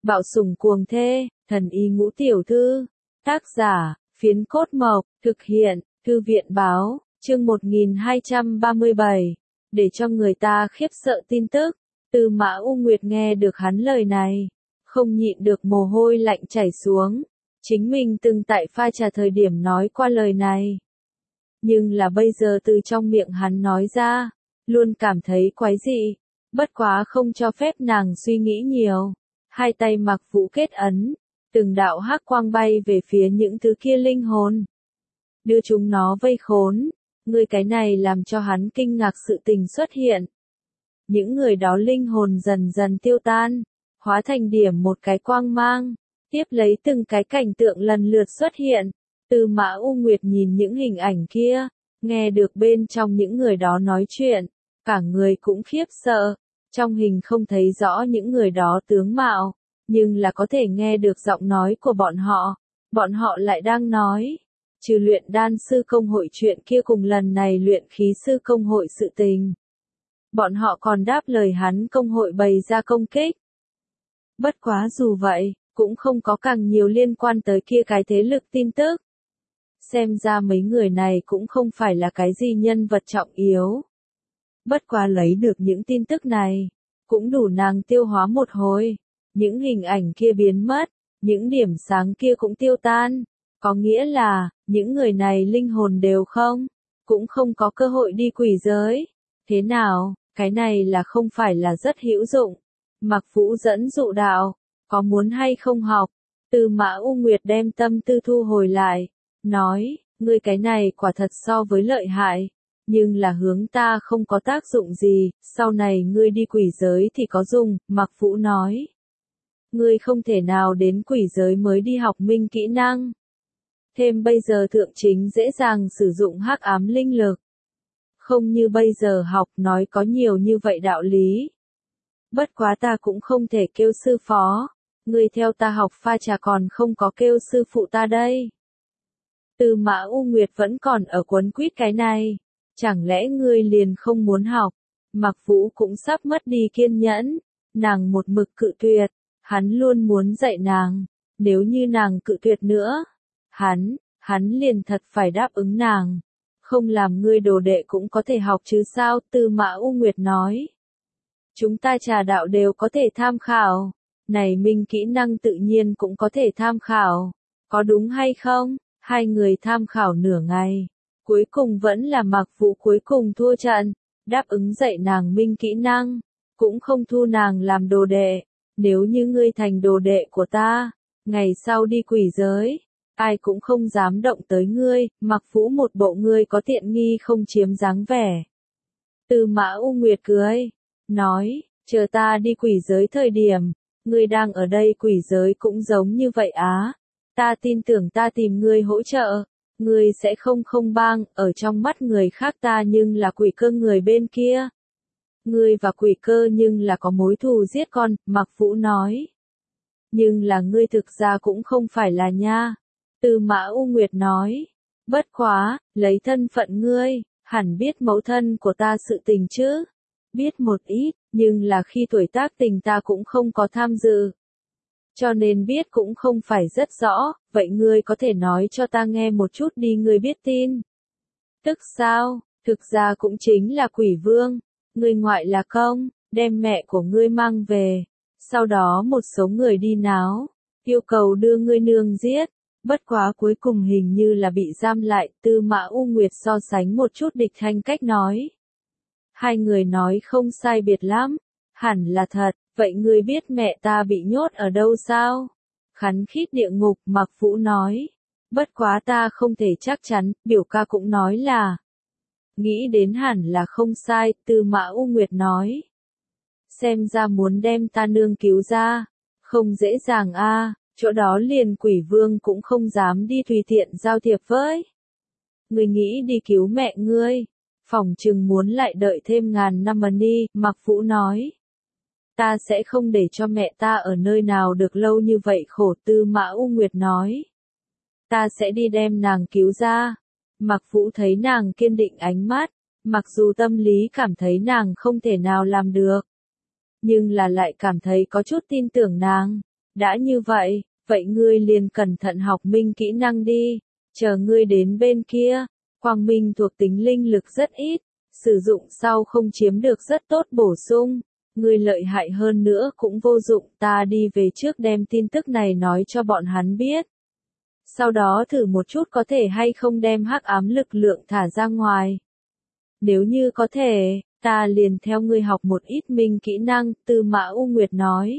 Bạo sủng cuồng thê, thần y ngũ tiểu thư. Tác giả, Phiến Cốt Mộc, thực hiện, Thư viện báo, chương 1237. Để cho người ta khiếp sợ tin tức. Tư Mã U Nguyệt nghe được hắn lời này, không nhịn được mồ hôi lạnh chảy xuống. Chính mình từng tại pha trà thời điểm nói qua lời này. Nhưng là bây giờ từ trong miệng hắn nói ra, luôn cảm thấy quái dị. Bất quá không cho phép nàng suy nghĩ nhiều. Hai tay Mạc Vũ kết ấn, từng đạo hắc quang bay về phía những thứ kia linh hồn. Đưa chúng nó vây khốn. Người cái này làm cho hắn kinh ngạc sự tình xuất hiện. Những người đó linh hồn dần dần tiêu tan, hóa thành điểm một cái quang mang. Tiếp lấy từng cái cảnh tượng lần lượt xuất hiện. Tư Mã U Nguyệt nhìn những hình ảnh kia, nghe được bên trong những người đó nói chuyện, cả người cũng khiếp sợ. Trong hình không thấy rõ những người đó tướng mạo, nhưng là có thể nghe được giọng nói của bọn họ. Bọn họ lại đang nói, trừ luyện đan sư công hội chuyện kia cùng lần này luyện khí sư công hội sự tình. Bọn họ còn đáp lời hắn công hội bày ra công kích. Bất quá dù vậy, cũng không có càng nhiều liên quan tới kia cái thế lực tin tức. Xem ra mấy người này cũng không phải là cái gì nhân vật trọng yếu. Bất quá lấy được những tin tức này, cũng đủ nàng tiêu hóa một hồi. Những hình ảnh kia biến mất, những điểm sáng kia cũng tiêu tan. Có nghĩa là, những người này linh hồn đều cũng không có cơ hội đi quỷ giới. Thế nào, cái này là không phải là rất hữu dụng. Mạc Vũ dẫn dụ đạo, có muốn hay không học? Tư Mã U Nguyệt đem tâm tư thu hồi lại, nói, ngươi cái này quả thật so với lợi hại, nhưng là hướng ta không có tác dụng gì, sau này ngươi đi quỷ giới thì có dùng. Mạc Vũ nói, ngươi không thể nào đến quỷ giới mới đi học minh kỹ năng. Thêm bây giờ thượng chính dễ dàng sử dụng hắc ám linh lực. Không như bây giờ học nói có nhiều như vậy đạo lý. Bất quá ta cũng không thể kêu sư phó, ngươi theo ta học pha trà còn không có kêu sư phụ ta đây. Tư Mã U Nguyệt vẫn còn ở quấn quýt cái này, chẳng lẽ ngươi liền không muốn học? Mạc Vũ cũng sắp mất đi kiên nhẫn, nàng một mực cự tuyệt, hắn luôn muốn dạy nàng, nếu như nàng cự tuyệt nữa, hắn liền thật phải đáp ứng nàng, không làm ngươi đồ đệ cũng có thể học chứ sao? Tư Mã U Nguyệt nói, chúng ta trà đạo đều có thể tham khảo, này minh kỹ năng tự nhiên cũng có thể tham khảo, có đúng hay không? Hai người tham khảo nửa ngày, cuối cùng vẫn là Mạc Vũ cuối cùng thua trận, đáp ứng dạy nàng minh kỹ năng, cũng không thu nàng làm đồ đệ. Nếu như ngươi thành đồ đệ của ta, ngày sau đi quỷ giới, ai cũng không dám động tới ngươi. Mạc Vũ một bộ ngươi có tiện nghi không chiếm dáng vẻ. Tư Mã U Nguyệt cười, nói, chờ ta đi quỷ giới thời điểm, ngươi đang ở đây quỷ giới cũng giống như vậy á. Ta tin tưởng ta tìm ngươi hỗ trợ, ngươi sẽ không bang, ở trong mắt người khác ta nhưng là quỷ cơ người bên kia. Ngươi và quỷ cơ nhưng là có mối thù giết con, Mạc Vũ nói. Nhưng là ngươi thực ra cũng không phải là nha. Tư Mã U Nguyệt nói. Bất quá, lấy thân phận ngươi, hẳn biết mẫu thân của ta sự tình chứ. Biết một ít, nhưng là khi tuổi tác tình ta cũng không có tham dự. Cho nên biết cũng không phải rất rõ, vậy ngươi có thể nói cho ta nghe một chút đi. Ngươi biết tin tức sao? Thực ra cũng chính là quỷ vương, ngươi ngoại là công, đem mẹ của ngươi mang về, sau đó một số người đi náo, yêu cầu đưa ngươi nương giết, bất quá cuối cùng hình như là bị giam lại. Tư Mã U Nguyệt so sánh một chút địch thanh cách nói. Hai người nói không sai biệt lắm, hẳn là thật. Vậy ngươi biết mẹ ta bị nhốt ở đâu sao? Khắn khít địa ngục, Mạc Vũ nói. Bất quá ta không thể chắc chắn, biểu ca cũng nói là. Nghĩ đến hẳn là không sai, Tư Mã U Nguyệt nói. Xem ra muốn đem ta nương cứu ra, không dễ dàng a, chỗ đó liền quỷ vương cũng không dám đi tùy tiện giao thiệp với. Ngươi nghĩ đi cứu mẹ ngươi, phỏng chừng muốn lại đợi thêm ngàn năm mà đi, Mạc Vũ nói. Ta sẽ không để cho mẹ ta ở nơi nào được lâu như vậy khổ. Tư Mã U Nguyệt nói. Ta sẽ đi đem nàng cứu ra. Mạc Vũ thấy nàng kiên định ánh mắt, mặc dù tâm lý cảm thấy nàng không thể nào làm được, nhưng là lại cảm thấy có chút tin tưởng nàng. Đã như vậy, vậy ngươi liền cẩn thận học minh kỹ năng đi, chờ ngươi đến bên kia, quang minh thuộc tính linh lực rất ít, sử dụng sau không chiếm được rất tốt bổ sung, ngươi lợi hại hơn nữa cũng vô dụng, ta đi về trước đem tin tức này nói cho bọn hắn biết. Sau đó thử một chút có thể hay không đem hắc ám lực lượng thả ra ngoài. Nếu như có thể, ta liền theo ngươi học một ít minh kỹ năng, Tư Mã U Nguyệt nói.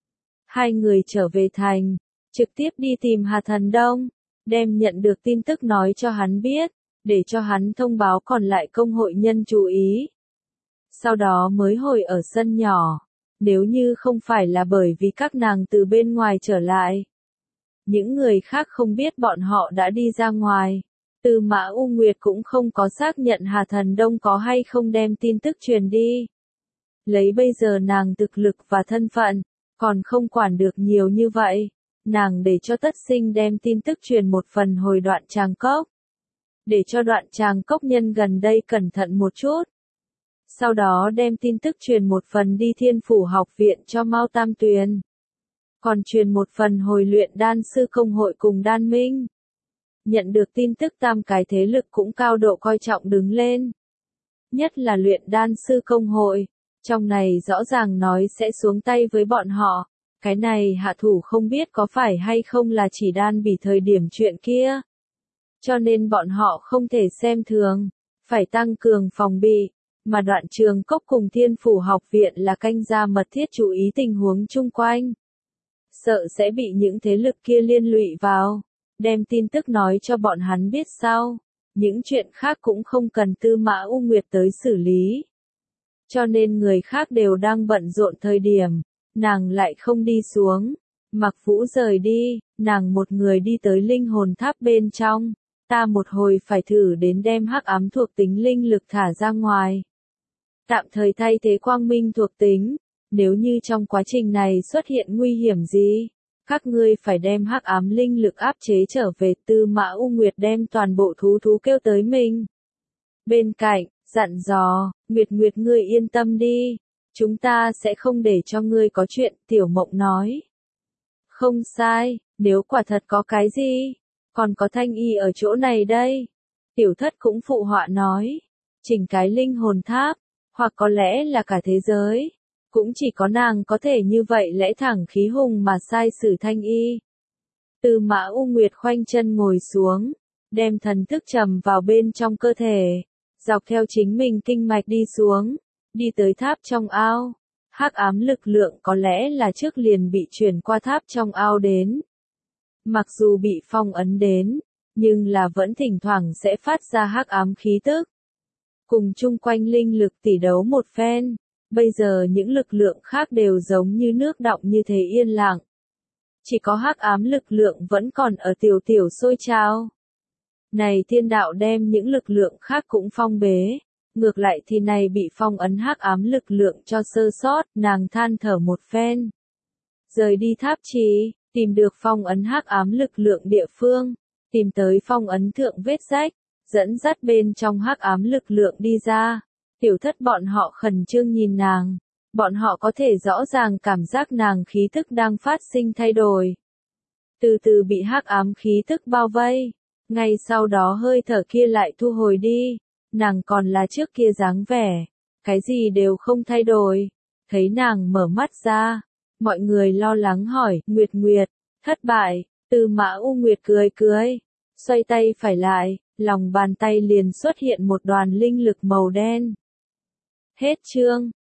Hai người trở về thành, trực tiếp đi tìm Hà Thần Đông, đem nhận được tin tức nói cho hắn biết, để cho hắn thông báo còn lại công hội nhân chú ý. Sau đó mới hồi ở sân nhỏ, nếu như không phải là bởi vì các nàng từ bên ngoài trở lại. Những người khác không biết bọn họ đã đi ra ngoài. Tư Mã U Nguyệt cũng không có xác nhận Hà Thần Đông có hay không đem tin tức truyền đi. Lấy bây giờ nàng thực lực và thân phận, còn không quản được nhiều như vậy. Nàng để cho Tất Sinh đem tin tức truyền một phần hồi Đoạn Tràng Cốc. Để cho Đoạn Tràng Cốc nhân gần đây cẩn thận một chút. Sau đó đem tin tức truyền một phần đi Thiên Phủ học viện cho Mao Tam Tuyền. Còn truyền một phần hồi luyện đan sư công hội cùng đan minh. Nhận được tin tức tam cái thế lực cũng cao độ coi trọng đứng lên. Nhất là luyện đan sư công hội. Trong này rõ ràng nói sẽ xuống tay với bọn họ. Cái này hạ thủ không biết có phải hay không là chỉ đan bỉ thời điểm chuyện kia. Cho nên bọn họ không thể xem thường. Phải tăng cường phòng bị. Mà Đoạn Trường Cốc cùng Thiên Phủ học viện là canh gia mật thiết chú ý tình huống chung quanh. Sợ sẽ bị những thế lực kia liên lụy vào. Đem tin tức nói cho bọn hắn biết sau. Những chuyện khác cũng không cần Tư Mã U Nguyệt tới xử lý. Cho nên người khác đều đang bận rộn thời điểm. Nàng lại không đi xuống. Mặc Vũ rời đi, nàng một người đi tới linh hồn tháp bên trong. Ta một hồi phải thử đến đem hắc ám thuộc tính linh lực thả ra ngoài. Tạm thời thay thế quang minh thuộc tính. Nếu như trong quá trình này xuất hiện nguy hiểm gì, các ngươi phải đem hắc ám linh lực áp chế trở về. Tư Mã U Nguyệt đem toàn bộ thú kêu tới mình. Bên cạnh, dặn dò, Nguyệt Nguyệt ngươi yên tâm đi. Chúng ta sẽ không để cho ngươi có chuyện, Tiểu Mộng nói. Không sai, nếu quả thật có cái gì, còn có Thanh Y ở chỗ này đây. Tiểu Thất cũng phụ họa nói, chỉnh cái linh hồn tháp, hoặc có lẽ là cả thế giới. Cũng chỉ có nàng có thể như vậy lẽ thẳng khí hùng mà sai xử Thanh Y. Tư Mã U Nguyệt khoanh chân ngồi xuống, đem thần thức trầm vào bên trong cơ thể, dọc theo chính mình kinh mạch đi xuống, đi tới tháp trong ao. Hắc ám lực lượng có lẽ là trước liền bị chuyển qua tháp trong ao đến. Mặc dù bị phong ấn đến, nhưng là vẫn thỉnh thoảng sẽ phát ra hắc ám khí tức. Cùng chung quanh linh lực tỉ đấu một phen. Bây giờ những lực lượng khác đều giống như nước đọng như thế yên lặng. Chỉ có hắc ám lực lượng vẫn còn ở tiểu sôi trào. Này thiên đạo đem những lực lượng khác cũng phong bế. Ngược lại thì này bị phong ấn hắc ám lực lượng cho sơ sót, nàng than thở một phen. Rời đi tháp trì, tìm được phong ấn hắc ám lực lượng địa phương, tìm tới phong ấn thượng vết rách, dẫn dắt bên trong hắc ám lực lượng đi ra. Tiểu Thất bọn họ khẩn trương nhìn nàng, bọn họ có thể rõ ràng cảm giác nàng khí thức đang phát sinh thay đổi. Từ từ bị hắc ám khí thức bao vây, ngay sau đó hơi thở kia lại thu hồi đi, nàng còn là trước kia dáng vẻ, cái gì đều không thay đổi. Thấy nàng mở mắt ra, mọi người lo lắng hỏi, Nguyệt Nguyệt, thất bại. Tư Mã U Nguyệt cười, xoay tay phải lại, lòng bàn tay liền xuất hiện một đoàn linh lực màu đen. Hết chương.